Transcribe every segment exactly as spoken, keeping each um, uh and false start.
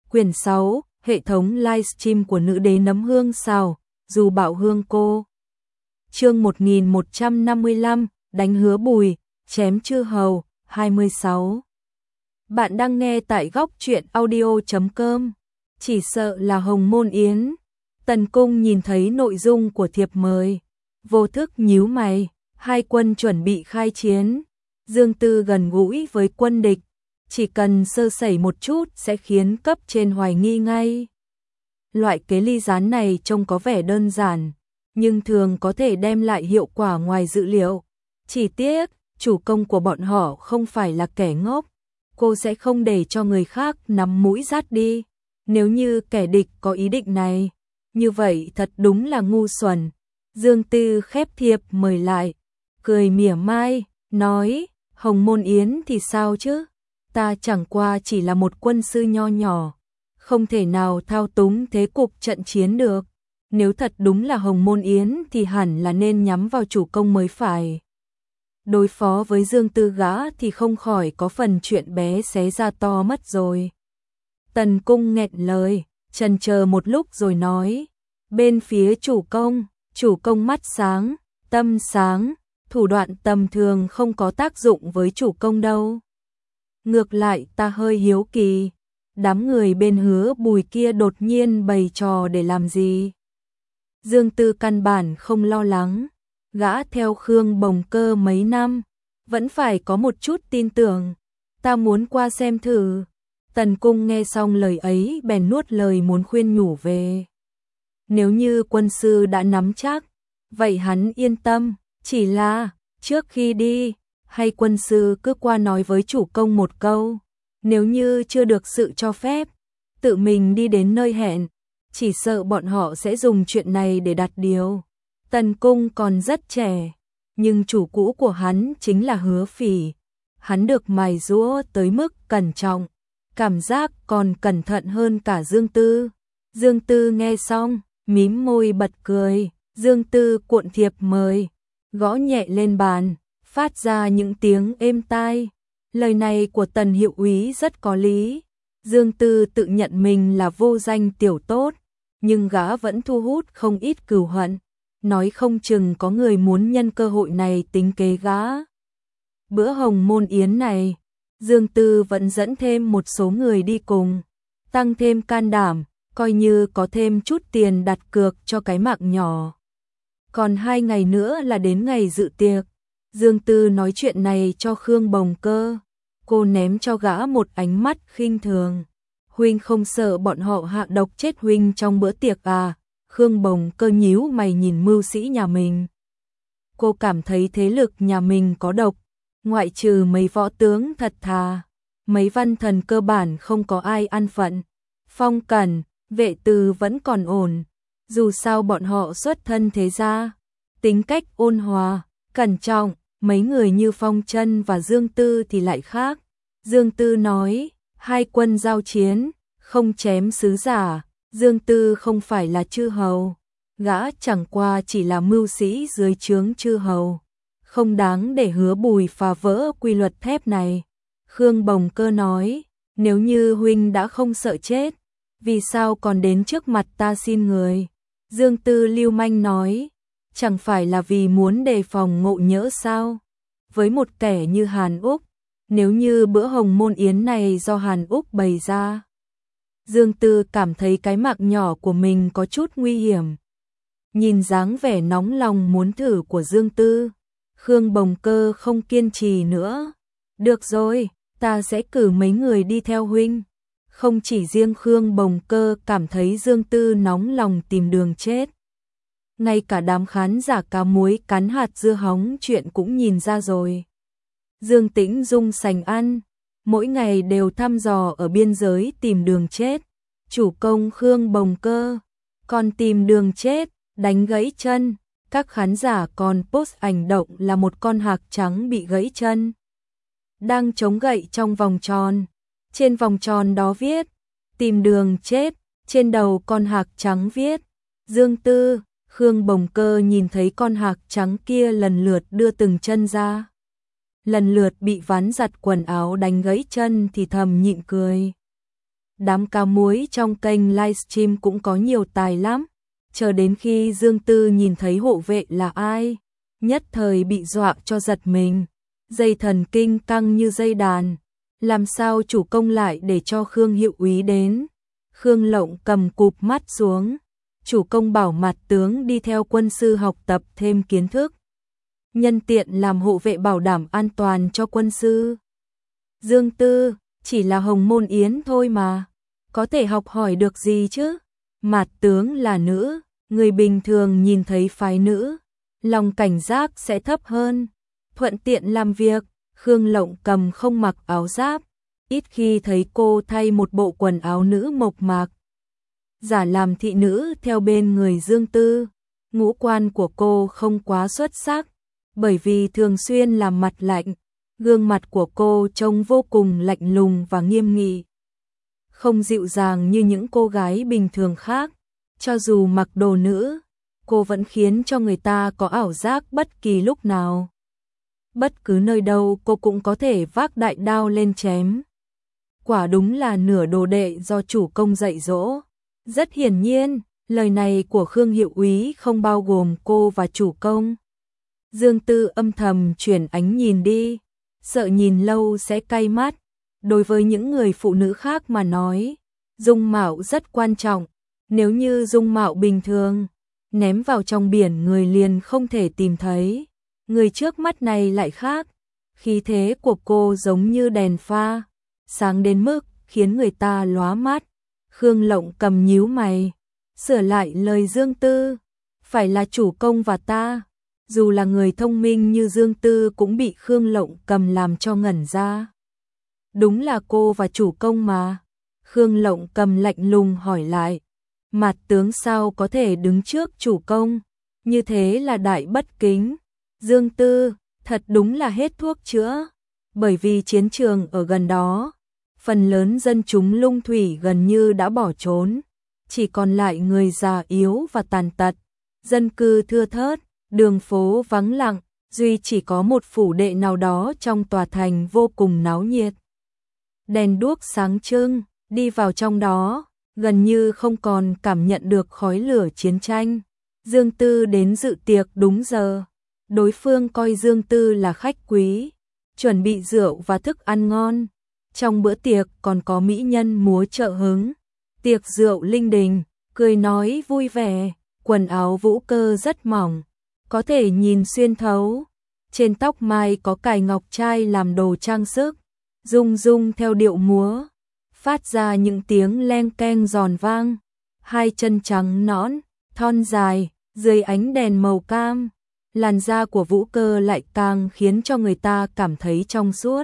Quyển sáu, hệ thống livestream của nữ đế nấm hương xào, dù bạo hương cô. Chương một nghìn một trăm năm mươi lăm, đánh hứa Bùi, chém chư hầu, hai mươi sáu. Bạn đang nghe tại góc truyện audio chấm com. Chỉ sợ là Hồng Môn Yến. Tần Cung nhìn thấy nội dung của thiệp mời, vô thức nhíu mày, hai quân chuẩn bị khai chiến. Dương Tư gần gũi với quân địch, chỉ cần sơ sẩy một chút sẽ khiến cấp trên hoài nghi ngay. Loại kế ly gián này trông có vẻ đơn giản, nhưng thường có thể đem lại hiệu quả ngoài dự liệu. Chỉ tiếc, chủ công của bọn họ không phải là kẻ ngốc, cô sẽ không để cho người khác nắm mũi dát đi. Nếu như kẻ địch có ý định này, như vậy thật đúng là ngu xuẩn. Dương Tư khép thiệp mời lại, cười mỉa mai, nói, Hồng Môn Yến thì sao chứ? Ta chẳng qua chỉ là một quân sư nho nhỏ, không thể nào thao túng thế cục trận chiến được. Nếu thật đúng là Hồng Môn Yến thì hẳn là nên nhắm vào chủ công mới phải. Đối phó với Dương Tư gã thì không khỏi có phần chuyện bé xé ra to mất rồi. Tần Cung nghẹn lời, chần chờ một lúc rồi nói, bên phía chủ công, chủ công mắt sáng, tâm sáng, thủ đoạn tầm thường không có tác dụng với chủ công đâu. Ngược lại ta hơi hiếu kỳ, đám người bên hứa Bùi kia đột nhiên bày trò để làm gì? Dương Tư căn bản không lo lắng, gã theo Khương Bồng Cơ mấy năm, vẫn phải có một chút tin tưởng, ta muốn qua xem thử. Tần Cung nghe xong lời ấy bèn nuốt lời muốn khuyên nhủ về. Nếu như quân sư đã nắm chắc, vậy hắn yên tâm, chỉ là, trước khi đi, hay quân sư cứ qua nói với chủ công một câu, nếu như chưa được sự cho phép, tự mình đi đến nơi hẹn, chỉ sợ bọn họ sẽ dùng chuyện này để đặt điều. Tần Cung còn rất trẻ, nhưng chủ cũ của hắn chính là Hứa Phỉ, hắn được mài giũa tới mức cẩn trọng, cảm giác còn cẩn thận hơn cả Dương Tư. Dương Tư nghe xong, mím môi bật cười, Dương Tư cuộn thiệp mời, gõ nhẹ lên bàn, phát ra những tiếng êm tai. Lời này của Tần hiệu úy rất có lý. Dương Tư tự nhận mình là vô danh tiểu tốt, nhưng gã vẫn thu hút không ít cừu hận, nói không chừng có người muốn nhân cơ hội này tính kế gã. Bữa Hồng Môn Yến này, Dương Tư vẫn dẫn thêm một số người đi cùng, tăng thêm can đảm, coi như có thêm chút tiền đặt cược cho cái mạng nhỏ. Còn hai ngày nữa là đến ngày dự tiệc. Dương Tư nói chuyện này cho Khương Bồng Cơ, cô ném cho gã một ánh mắt khinh thường. Huynh không sợ bọn họ hạ độc chết huynh trong bữa tiệc à? Khương Bồng Cơ nhíu mày nhìn mưu sĩ nhà mình. Cô cảm thấy thế lực nhà mình có độc, ngoại trừ mấy võ tướng thật thà, mấy văn thần cơ bản không có ai ăn phận. Phong Cẩn, Vệ Từ vẫn còn ổn, dù sao bọn họ xuất thân thế gia, tính cách ôn hòa, cẩn trọng, mấy người như Phong Chân và Dương Tư thì lại khác. Dương Tư nói, hai quân giao chiến, không chém sứ giả, Dương Tư không phải là chư hầu, gã chẳng qua chỉ là mưu sĩ dưới trướng chư hầu, không đáng để Hứa Bùi phá vỡ quy luật thép này. Khương Bồng Cơ nói, nếu như huynh đã không sợ chết, vì sao còn đến trước mặt ta xin người? Dương Tư lưu manh nói, chẳng phải là vì muốn đề phòng ngộ nhỡ sao? Với một kẻ như Hàn Úc, nếu như bữa Hồng Môn Yến này do Hàn Úc bày ra, Dương Tư cảm thấy cái mạng nhỏ của mình có chút nguy hiểm. Nhìn dáng vẻ nóng lòng muốn thử của Dương Tư, Khương Bồng Cơ không kiên trì nữa. Được rồi, ta sẽ cử mấy người đi theo huynh. Không chỉ riêng Khương Bồng Cơ cảm thấy Dương Tư nóng lòng tìm đường chết, ngay cả đám khán giả cá muối cắn hạt dưa hóng chuyện cũng nhìn ra rồi. Dương Tĩnh Dung sành ăn, mỗi ngày đều thăm dò ở biên giới tìm đường chết. Chủ công Khương Bồng Cơ còn tìm đường chết, đánh gãy chân. Các khán giả còn post ảnh động là một con hạc trắng bị gãy chân, đang chống gậy trong vòng tròn. Trên vòng tròn đó viết, tìm đường chết, trên đầu con hạc trắng viết, Dương Tư. Khương Bồng Cơ nhìn thấy con hạc trắng kia lần lượt đưa từng chân ra, lần lượt bị ván giặt quần áo đánh gãy chân thì thầm nhịn cười. đám cá muối trong kênh livestream cũng có nhiều tài lắm. Chờ đến khi Dương Tư nhìn thấy hộ vệ là ai, nhất thời bị dọa cho giật mình, dây thần kinh căng như dây đàn. Làm sao chủ công lại để cho Khương Hiệu Úy đến? Khương Lộng cầm cụp mắt xuống. Chủ công bảo mặt tướng đi theo quân sư học tập thêm kiến thức, nhân tiện làm hộ vệ bảo đảm an toàn cho quân sư. Dương Tư, chỉ là hồng môn yến thôi mà, có thể học hỏi được gì chứ? Mặt tướng là nữ, người bình thường nhìn thấy phái nữ, lòng cảnh giác sẽ thấp hơn, thuận tiện làm việc. Khương Lộng cầm không mặc áo giáp, ít khi thấy cô thay một bộ quần áo nữ mộc mạc, giả làm thị nữ theo bên người Dương Tư. Ngũ quan của cô không quá xuất sắc, bởi vì thường xuyên làm mặt lạnh, gương mặt của cô trông vô cùng lạnh lùng và nghiêm nghị, không dịu dàng như những cô gái bình thường khác. Cho dù mặc đồ nữ, cô vẫn khiến cho người ta có ảo giác bất kỳ lúc nào, bất cứ nơi đâu cô cũng có thể vác đại đao lên chém. Quả đúng là nửa đồ đệ do chủ công dạy dỗ. Rất hiển nhiên, lời này của Khương Hiệu Úy không bao gồm cô và chủ công. Dương Tư âm thầm chuyển ánh nhìn đi, sợ nhìn lâu sẽ cay mắt. Đối với những người phụ nữ khác mà nói, dung mạo rất quan trọng. Nếu như dung mạo bình thường, ném vào trong biển người liền không thể tìm thấy. Người trước mắt này lại khác, khí thế của cô giống như đèn pha, sáng đến mức khiến người ta lóa mắt. Khương Lộng cầm nhíu mày, sửa lại lời Dương Tư, phải là chủ công và ta. Dù là người thông minh như Dương Tư cũng bị Khương Lộng cầm làm cho ngẩn ra. Đúng là cô và chủ công mà. Khương Lộng cầm lạnh lùng hỏi lại, mặt tướng sao có thể đứng trước chủ công, như thế là đại bất kính. Dương Tư, thật đúng là hết thuốc chữa, bởi vì chiến trường ở gần đó, phần lớn dân chúng Lung Thủy gần như đã bỏ trốn, chỉ còn lại người già yếu và tàn tật, dân cư thưa thớt, đường phố vắng lặng, duy chỉ có một phủ đệ nào đó trong tòa thành vô cùng náo nhiệt. Đèn đuốc sáng trưng, đi vào trong đó, gần như không còn cảm nhận được khói lửa chiến tranh. Dương Tư đến dự tiệc đúng giờ, đối phương coi Dương Tư là khách quý, chuẩn bị rượu và thức ăn ngon. Trong bữa tiệc còn có mỹ nhân múa trợ hứng, tiệc rượu linh đình, cười nói vui vẻ, quần áo Vũ Cơ rất mỏng, có thể nhìn xuyên thấu. Trên tóc mai có cài ngọc trai làm đồ trang sức, rung rung theo điệu múa, phát ra những tiếng leng keng giòn vang. Hai chân trắng nõn, thon dài, dưới ánh đèn màu cam, làn da của Vũ Cơ lại càng khiến cho người ta cảm thấy trong suốt.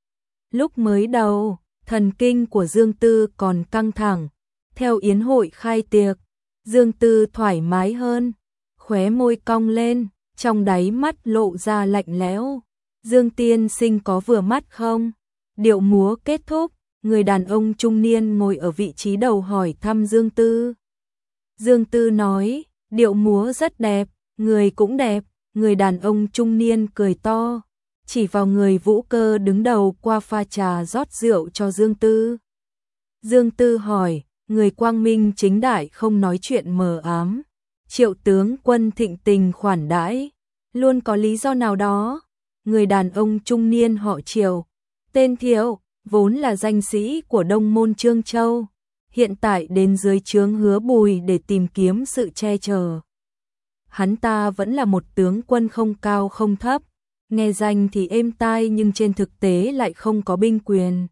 Lúc mới đầu, thần kinh của Dương Tư còn căng thẳng, theo yến hội khai tiệc, Dương Tư thoải mái hơn, khóe môi cong lên, trong đáy mắt lộ ra lạnh lẽo. Dương tiên sinh có vừa mắt không? Điệu múa kết thúc, người đàn ông trung niên ngồi ở vị trí đầu hỏi thăm Dương Tư. Dương Tư nói, điệu múa rất đẹp, người cũng đẹp. Người đàn ông trung niên cười to, chỉ vào người Vũ Cơ đứng đầu qua pha trà rót rượu cho Dương Tư. Dương Tư hỏi, người quang minh chính đại không nói chuyện mờ ám. Triệu tướng quân thịnh tình khoản đãi, luôn có lý do nào đó. Người đàn ông trung niên họ Triệu, tên Thiệu, vốn là danh sĩ của Đông Môn Trương Châu, hiện tại đến dưới trướng Hứa Bùi để tìm kiếm sự che chở. Hắn ta vẫn là một tướng quân không cao không thấp, nghe danh thì êm tai nhưng trên thực tế lại không có binh quyền.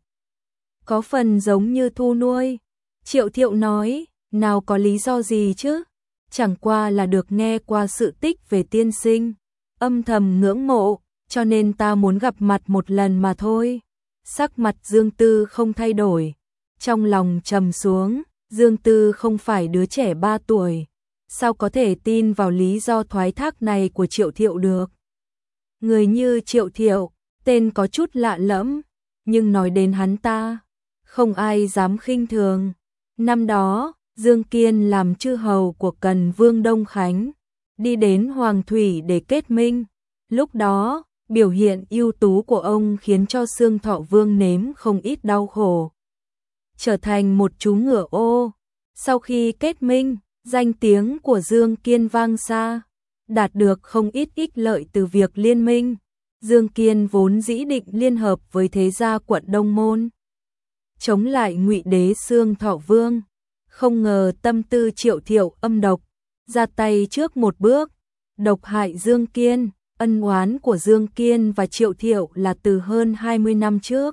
Có phần giống như thu nuôi. Triệu Thiệu nói, nào có lý do gì chứ? Chẳng qua là được nghe qua sự tích về tiên sinh, âm thầm ngưỡng mộ, cho nên ta muốn gặp mặt một lần mà thôi. Sắc mặt Dương Tư không thay đổi, trong lòng trầm xuống. Dương Tư không phải đứa trẻ ba tuổi, sao có thể tin vào lý do thoái thác này của Triệu Thiệu được. Người như Triệu Thiệu, tên có chút lạ lẫm, nhưng nói đến hắn ta, không ai dám khinh thường. Năm đó, Dương Kiên làm chư hầu của Cần Vương Đông Khánh, đi đến Hoàng Thủy để kết minh. Lúc đó, biểu hiện ưu tú của ông khiến cho Xương Thọ Vương nếm không ít đau khổ. trở thành một chú ngựa ô. Sau khi kết minh, danh tiếng của Dương Kiên vang xa, đạt được không ít ích lợi từ việc liên minh. Dương Kiên vốn dĩ định liên hợp với thế gia quận Đông Môn, chống lại Ngụy Đế Xương Thọ Vương. Không ngờ tâm tư Triệu Thiệu âm độc, ra tay trước một bước, độc hại Dương Kiên. Ân oán của Dương Kiên và Triệu Thiệu là từ hơn hai mươi năm trước.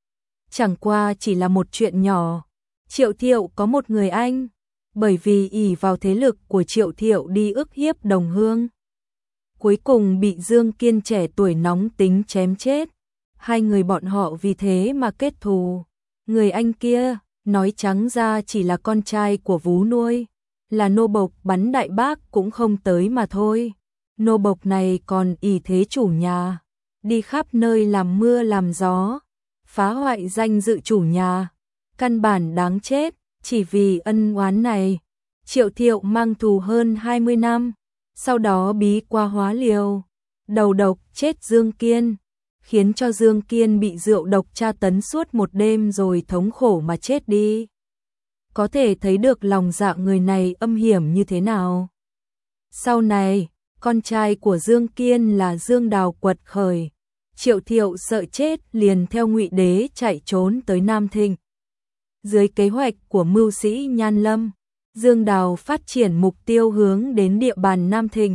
Chẳng qua chỉ là một chuyện nhỏ. Triệu Thiệu có một người anh, bởi vì ỷ vào thế lực của Triệu Thiệu đi ức hiếp đồng hương, cuối cùng bị Dương Kiên trẻ tuổi nóng tính chém chết. Hai người bọn họ vì thế mà kết thù. Người anh kia, nói trắng ra chỉ là con trai của vú nuôi, là nô bộc bắn đại bác cũng không tới mà thôi. Nô bộc này còn ỷ thế chủ nhà, đi khắp nơi làm mưa làm gió, phá hoại danh dự chủ nhà, căn bản đáng chết. Chỉ vì ân oán này, Triệu Thiệu mang thù hơn hai mươi năm, sau đó bí qua hóa liều, đầu độc chết Dương Kiên, khiến cho Dương Kiên bị rượu độc tra tấn suốt một đêm rồi thống khổ mà chết đi. Có thể thấy được lòng dạ người này âm hiểm như thế nào. Sau này, con trai của Dương Kiên là Dương Đào quật khởi, Triệu Thiệu sợ chết liền theo Ngụy Đế chạy trốn tới Nam Thịnh. Dưới kế hoạch của mưu sĩ Nhan Lâm, Dương Đào phát triển mục tiêu hướng đến địa bàn Nam Thịnh.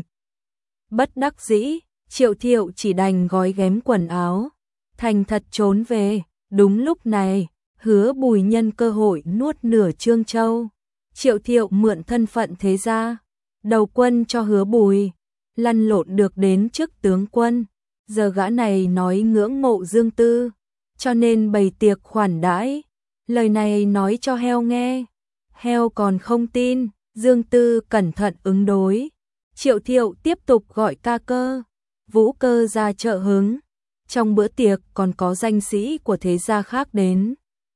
Bất đắc dĩ, Triệu Thiệu chỉ đành gói ghém quần áo, thành thật trốn về. Đúng lúc này, Hứa Bùi nhân cơ hội nuốt nửa Trương Châu. Triệu Thiệu mượn thân phận thế gia, đầu quân cho Hứa Bùi, lăn lộn được đến trước tướng quân. Giờ gã này nói ngưỡng mộ Dương Tư, cho nên bày tiệc khoản đãi. Lời này nói cho heo nghe, heo còn không tin. Dương Tư cẩn thận ứng đối. Triệu Thiệu tiếp tục gọi ca cơ, vũ cơ ra trợ hứng. Trong bữa tiệc còn có danh sĩ của thế gia khác đến.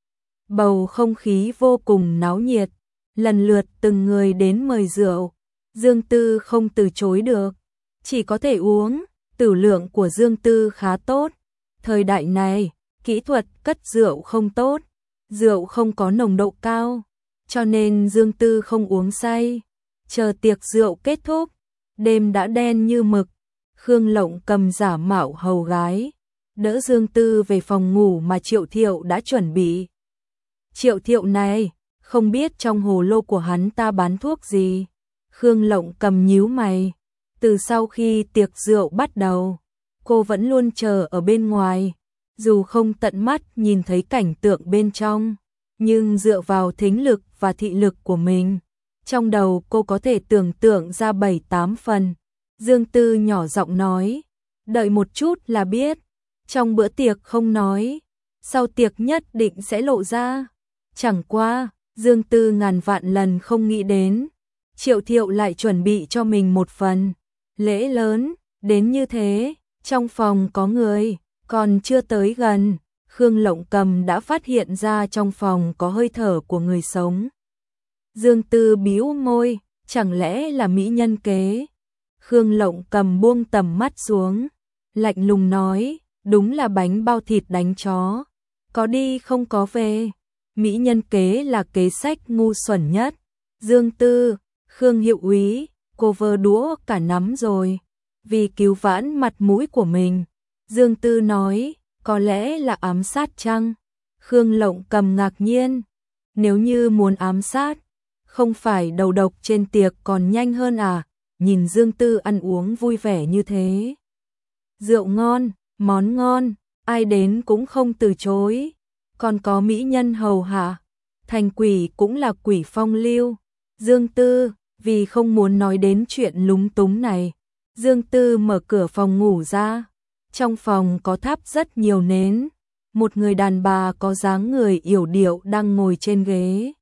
Bầu không khí vô cùng náo nhiệt, lần lượt từng người đến mời rượu. Dương Tư không từ chối được, chỉ có thể uống. Tử lượng của Dương Tư khá tốt. Thời đại này, kỹ thuật cất rượu không tốt, rượu không có nồng độ cao, cho nên Dương Tư không uống say. Chờ tiệc rượu kết thúc, đêm đã đen như mực. Khương Lộng cầm giả mạo hầu gái, đỡ Dương Tư về phòng ngủ mà Triệu Thiệu đã chuẩn bị. Triệu Thiệu này, không biết trong hồ lô của hắn ta bán thuốc gì. Khương Lộng cầm nhíu mày. Từ sau khi tiệc rượu bắt đầu, cô vẫn luôn chờ ở bên ngoài. Dù không tận mắt nhìn thấy cảnh tượng bên trong, nhưng dựa vào thính lực và thị lực của mình, trong đầu cô có thể tưởng tượng ra bảy tám phần. Dương Tư nhỏ giọng nói, đợi một chút là biết. Trong bữa tiệc không nói, sau tiệc nhất định sẽ lộ ra. Chẳng qua, Dương Tư ngàn vạn lần không nghĩ đến, Triệu Thiệu lại chuẩn bị cho mình một phần lễ lớn đến như thế. Trong phòng có người, còn chưa tới gần, Khương Lộng Cầm đã phát hiện ra trong phòng có hơi thở của người sống. Dương Tư bĩu môi, chẳng lẽ là mỹ nhân kế? Khương Lộng Cầm buông tầm mắt xuống, lạnh lùng nói, đúng là bánh bao thịt đánh chó, có đi không có về. Mỹ nhân kế là kế sách ngu xuẩn nhất. Dương Tư, Khương hiệu úy, cô vơ đũa cả nắm rồi. Vì cứu vãn mặt mũi của mình, Dương Tư nói, có lẽ là ám sát chăng? Khương Lộng Cầm ngạc nhiên, nếu như muốn ám sát, không phải đầu độc trên tiệc còn nhanh hơn à? Nhìn Dương Tư ăn uống vui vẻ như thế, rượu ngon, món ngon, ai đến cũng không từ chối. Còn có mỹ nhân hầu hạ, thành quỷ cũng là quỷ phong lưu. Dương Tư, vì không muốn nói đến chuyện lúng túng này, Dương Tư mở cửa phòng ngủ ra. Trong phòng có thắp rất nhiều nến. Một người đàn bà có dáng người yểu điệu đang ngồi trên ghế.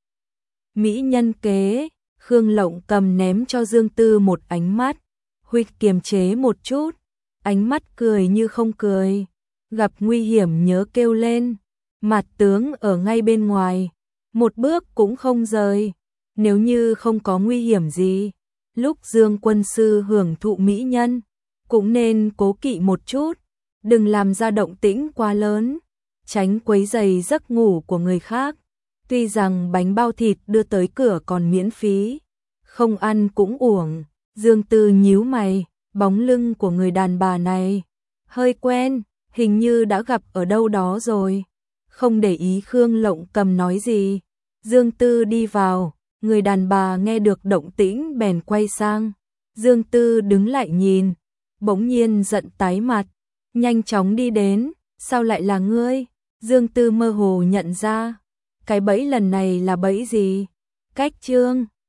Mỹ nhân kế, Khương Lộng Cầm ném cho Dương Tư một ánh mắt. Huynh kiềm chế một chút, ánh mắt cười như không cười. Gặp nguy hiểm nhớ kêu lên. Mặt tướng ở ngay bên ngoài, một bước cũng không rời. Nếu như không có nguy hiểm gì, lúc Dương quân sư hưởng thụ mỹ nhân, cũng nên cố kỵ một chút, đừng làm ra động tĩnh quá lớn, tránh quấy rầy giấc ngủ của người khác. Tuy rằng bánh bao thịt đưa tới cửa còn miễn phí, không ăn cũng uổng. Dương Tư nhíu mày, bóng lưng của người đàn bà này hơi quen, hình như đã gặp ở đâu đó rồi. Không để ý Khương Lộng Cầm nói gì, Dương Tư đi vào, người đàn bà nghe được động tĩnh bèn quay sang. Dương Tư đứng lại nhìn, bỗng nhiên giận tái mặt, nhanh chóng đi đến, sao lại là ngươi? Dương Tư mơ hồ nhận ra, cái bẫy lần này là bẫy gì? Cách Trương